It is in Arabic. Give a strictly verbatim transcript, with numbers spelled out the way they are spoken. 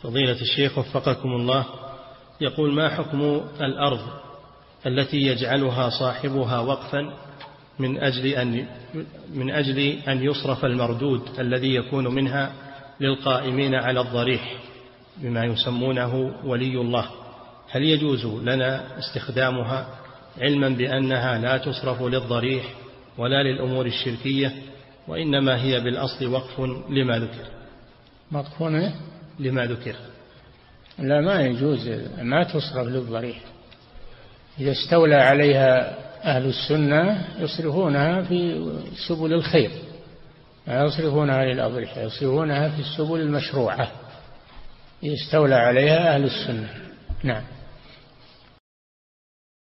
فضيلة الشيخ وفقكم الله، يقول: ما حكم الأرض التي يجعلها صاحبها وقفا من أجل أن من أجل أن يصرف المردود الذي يكون منها للقائمين على الضريح بما يسمونه ولي الله؟ هل يجوز لنا استخدامها علما بأنها لا تصرف للضريح ولا للأمور الشركية، وإنما هي بالأصل وقف لما ذكر؟ مطفونة لما ذكر. لا، ما يجوز، ما تصرف للضريح. إذا استولى عليها أهل السنة يصرفونها في سبل الخير، لا يصرفونها للأضرحة، يصرفونها في السبل المشروعة إذا استولى عليها أهل السنة. نعم.